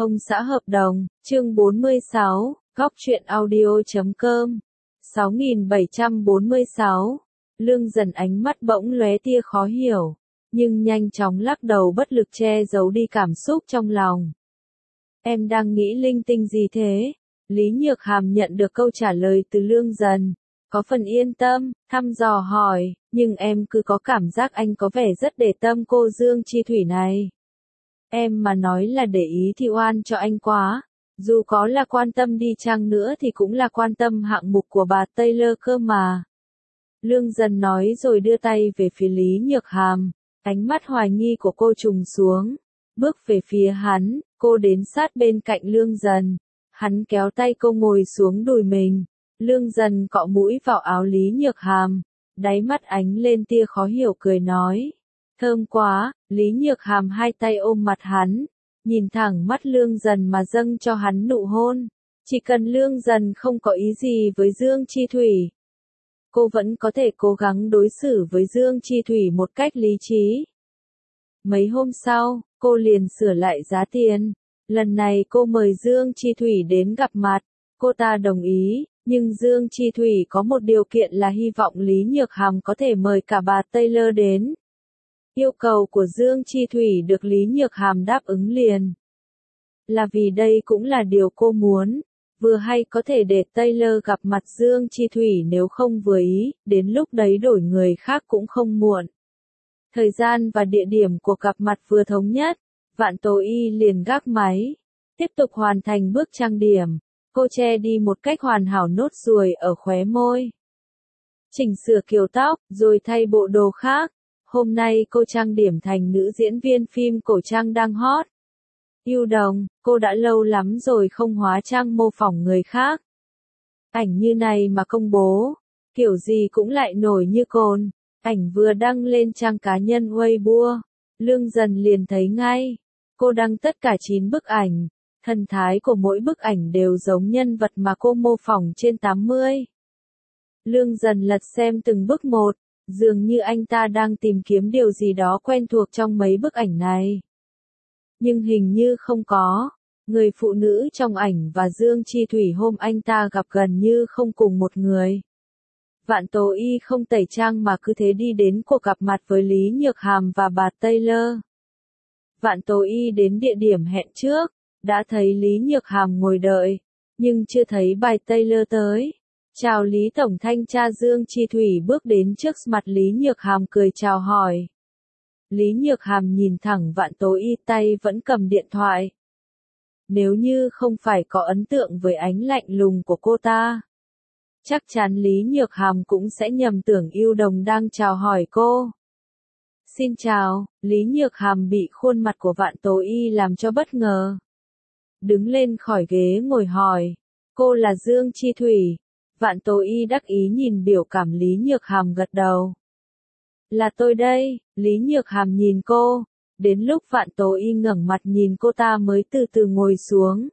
Ông xã hợp đồng, chương 46, góc truyện audio.com, 6746. Lương Dần ánh mắt bỗng lóe tia khó hiểu, nhưng nhanh chóng lắc đầu bất lực che giấu đi cảm xúc trong lòng. Em đang nghĩ linh tinh gì thế? Lý Nhược Hàm nhận được câu trả lời từ Lương Dần, có phần yên tâm, thăm dò hỏi, nhưng em cứ có cảm giác anh có vẻ rất để tâm cô Dương Chi Thủy này. Em mà nói là để ý thì oan cho anh quá, dù có là quan tâm đi chăng nữa thì cũng là quan tâm hạng mục của bà Taylor cơ mà. Lương Dần nói rồi đưa tay về phía Lý Nhược Hàm, ánh mắt hoài nghi của cô trùng xuống, bước về phía hắn, cô đến sát bên cạnh Lương Dần, hắn kéo tay cô ngồi xuống đùi mình, Lương Dần cọ mũi vào áo Lý Nhược Hàm, đáy mắt ánh lên tia khó hiểu cười nói. Thơm quá, Lý Nhược Hàm hai tay ôm mặt hắn, nhìn thẳng mắt Lương Dần mà dâng cho hắn nụ hôn. Chỉ cần Lương Dần không có ý gì với Dương Chi Thủy, cô vẫn có thể cố gắng đối xử với Dương Chi Thủy một cách lý trí. Mấy hôm sau, cô liền sửa lại giá tiền. Lần này cô mời Dương Chi Thủy đến gặp mặt, cô ta đồng ý, nhưng Dương Chi Thủy có một điều kiện là hy vọng Lý Nhược Hàm có thể mời cả bà Taylor đến. Yêu cầu của Dương Chi Thủy được Lý Nhược Hàm đáp ứng liền. Là vì đây cũng là điều cô muốn, vừa hay có thể để Taylor gặp mặt Dương Chi Thủy nếu không vừa ý, đến lúc đấy đổi người khác cũng không muộn. Thời gian và địa điểm của gặp mặt vừa thống nhất, Vạn Tố Y liền gác máy, tiếp tục hoàn thành bước trang điểm, cô che đi một cách hoàn hảo nốt ruồi ở khóe môi. Chỉnh sửa kiểu tóc, rồi thay bộ đồ khác. Hôm nay cô trang điểm thành nữ diễn viên phim cổ trang đang hot. Yêu Đồng, cô đã lâu lắm rồi không hóa trang mô phỏng người khác. Ảnh như này mà công bố, kiểu gì cũng lại nổi như cồn. Ảnh vừa đăng lên trang cá nhân Weibo, Lương Dần liền thấy ngay. Cô đăng tất cả 9 bức ảnh, thần thái của mỗi bức ảnh đều giống nhân vật mà cô mô phỏng trên 80. Lương Dần lật xem từng bức một, dường như anh ta đang tìm kiếm điều gì đó quen thuộc trong mấy bức ảnh này. Nhưng hình như không có, người phụ nữ trong ảnh và Dương Chi Thủy hôm anh ta gặp gần như không cùng một người. Vạn Tố Y không tẩy trang mà cứ thế đi đến cuộc gặp mặt với Lý Nhược Hàm và bà Taylor. Vạn Tố Y đến địa điểm hẹn trước, đã thấy Lý Nhược Hàm ngồi đợi, nhưng chưa thấy bà Taylor tới. Chào Lý Tổng Thanh tra Dương Chi Thủy bước đến trước mặt Lý Nhược Hàm cười chào hỏi. Lý Nhược Hàm nhìn thẳng Vạn Tố Y tay vẫn cầm điện thoại. Nếu như không phải có ấn tượng với ánh lạnh lùng của cô ta, chắc chắn Lý Nhược Hàm cũng sẽ nhầm tưởng Yêu Đồng đang chào hỏi cô. Xin chào, Lý Nhược Hàm bị khuôn mặt của Vạn Tố Y làm cho bất ngờ. Đứng lên khỏi ghế ngồi hỏi, cô là Dương Chi Thủy. Vạn Tố Y đắc ý nhìn biểu cảm Lý Nhược Hàm gật đầu. Là tôi đây, Lý Nhược Hàm nhìn cô, đến lúc Vạn Tố Y ngẩng mặt nhìn cô ta mới từ từ ngồi xuống.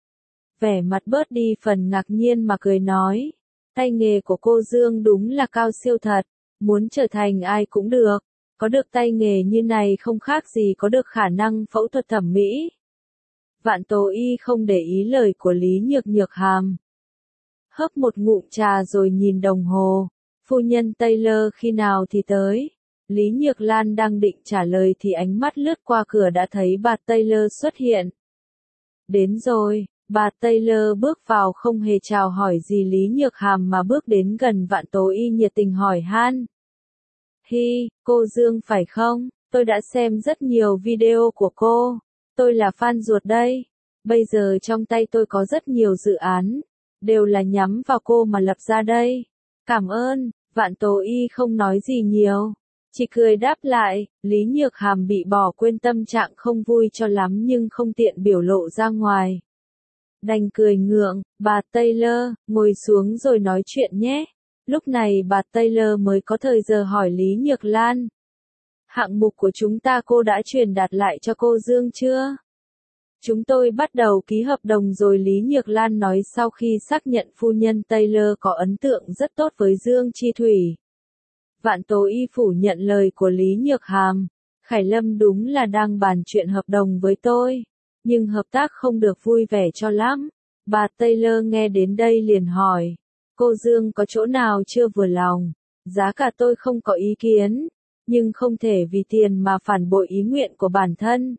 Vẻ mặt bớt đi phần ngạc nhiên mà cười nói, tay nghề của cô Dương đúng là cao siêu thật, muốn trở thành ai cũng được, có được tay nghề như này không khác gì có được khả năng phẫu thuật thẩm mỹ. Vạn Tố Y không để ý lời của Lý Nhược Hàm. Hớp một ngụm trà rồi nhìn đồng hồ, phu nhân Taylor khi nào thì tới. Lý Nhược Lan đang định trả lời thì ánh mắt lướt qua cửa đã thấy bà Taylor xuất hiện. Đến rồi, bà Taylor bước vào không hề chào hỏi gì Lý Nhược Hàm mà bước đến gần Vạn Tố Y nhiệt tình hỏi han. Hi, cô Dương phải không? Tôi đã xem rất nhiều video của cô. Tôi là fan ruột đây. Bây giờ trong tay tôi có rất nhiều dự án, đều là nhắm vào cô mà lập ra đây. Cảm ơn, Vạn Tố Y không nói gì nhiều, chỉ cười đáp lại. Lý Nhược Hàm bị bỏ quên tâm trạng không vui cho lắm nhưng không tiện biểu lộ ra ngoài. Đành cười ngượng, bà Taylor, ngồi xuống rồi nói chuyện nhé. Lúc này bà Taylor mới có thời giờ hỏi Lý Nhược Lan. Hạng mục của chúng ta cô đã truyền đạt lại cho cô Dương chưa? Chúng tôi bắt đầu ký hợp đồng rồi, Lý Nhược Lan nói sau khi xác nhận phu nhân Taylor có ấn tượng rất tốt với Dương Chi Thủy. Vạn Tố Y phủ nhận lời của Lý Nhược Hàm. Khải Lâm đúng là đang bàn chuyện hợp đồng với tôi. nhưng hợp tác không được vui vẻ cho lắm. Bà Taylor nghe đến đây liền hỏi, cô Dương có chỗ nào chưa vừa lòng? Giá cả tôi không có ý kiến, nhưng không thể vì tiền mà phản bội ý nguyện của bản thân.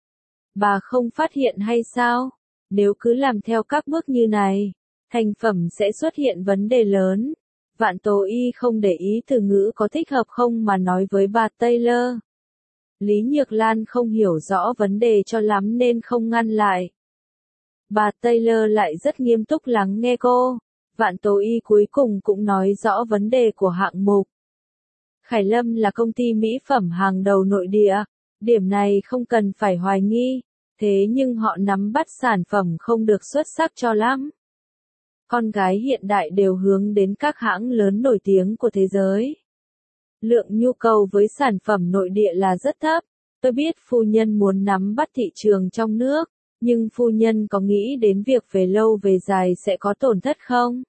Bà không phát hiện hay sao? Nếu cứ làm theo các bước như này, thành phẩm sẽ xuất hiện vấn đề lớn. Vạn Tố Y không để ý từ ngữ có thích hợp không mà nói với bà Taylor. Lý Nhược Lan không hiểu rõ vấn đề cho lắm nên không ngăn lại. Bà Taylor lại rất nghiêm túc lắng nghe cô. Vạn Tố Y cuối cùng cũng nói rõ vấn đề của hạng mục. Khải Lâm là công ty mỹ phẩm hàng đầu nội địa, điểm này không cần phải hoài nghi, thế nhưng họ nắm bắt sản phẩm không được xuất sắc cho lắm. Con gái hiện đại đều hướng đến các hãng lớn nổi tiếng của thế giới. Lượng nhu cầu với sản phẩm nội địa là rất thấp. Tôi biết phu nhân muốn nắm bắt thị trường trong nước, nhưng phu nhân có nghĩ đến việc về lâu về dài sẽ có tổn thất không?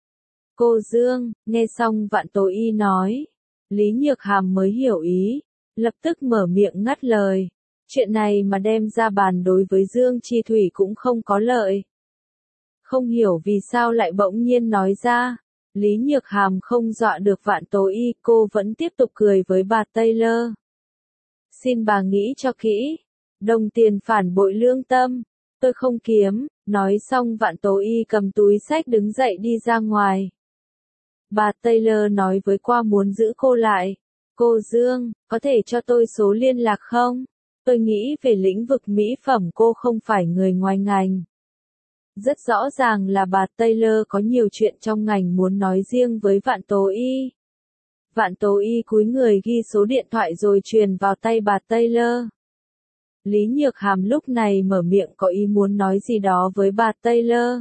Cô Dương, nghe xong Vạn Tố Y nói, Lý Nhược Hàm mới hiểu ý, lập tức mở miệng ngắt lời. Chuyện này mà đem ra bàn đối với Dương Chi Thủy cũng không có lợi. Không hiểu vì sao lại bỗng nhiên nói ra. Lý Nhược Hàm không dọa được Vạn Tố Y, cô vẫn tiếp tục cười với bà Taylor. Xin bà nghĩ cho kỹ. Đồng tiền phản bội lương tâm. Tôi không kiếm. Nói xong Vạn Tố Y cầm túi xách đứng dậy đi ra ngoài. Bà Taylor nói với qua muốn giữ cô lại. Cô Dương, có thể cho tôi số liên lạc không? Tôi nghĩ về lĩnh vực mỹ phẩm cô không phải người ngoài ngành. Rất rõ ràng là bà Taylor có nhiều chuyện trong ngành muốn nói riêng với Vạn Tố Y. Vạn Tố Y cúi người ghi số điện thoại rồi truyền vào tay bà Taylor. Lý Nhược Hàm lúc này mở miệng có ý muốn nói gì đó với bà Taylor.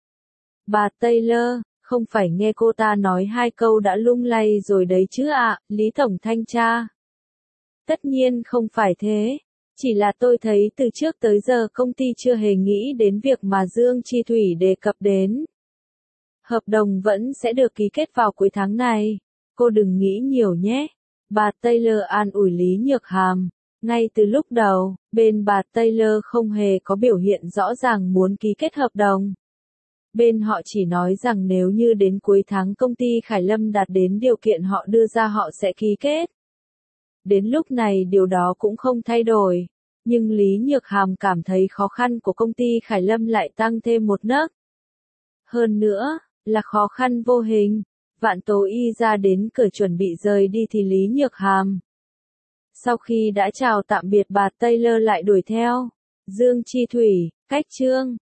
Bà Taylor, không phải nghe cô ta nói 2 câu đã lung lay rồi đấy chứ ạ, Lý Tổng Thanh tra. Tất nhiên không phải thế. Chỉ là tôi thấy từ trước tới giờ công ty chưa hề nghĩ đến việc mà Dương Chi Thủy đề cập đến. Hợp đồng vẫn sẽ được ký kết vào cuối tháng này. Cô đừng nghĩ nhiều nhé. Bà Taylor an ủi Lý Nhược Hàm. Ngay từ lúc đầu, bên bà Taylor không hề có biểu hiện rõ ràng muốn ký kết hợp đồng. Bên họ chỉ nói rằng nếu như đến cuối tháng công ty Khải Lâm đạt đến điều kiện họ đưa ra họ sẽ ký kết. Đến lúc này điều đó cũng không thay đổi. Nhưng Lý Nhược Hàm cảm thấy khó khăn của công ty Khải Lâm lại tăng thêm một nấc. Hơn nữa, là khó khăn vô hình. Vạn Tố Y ra đến cửa chuẩn bị rời đi thì Lý Nhược Hàm. Sau khi đã chào tạm biệt bà Taylor lại đuổi theo. Dương Chi Thủy, cách chương.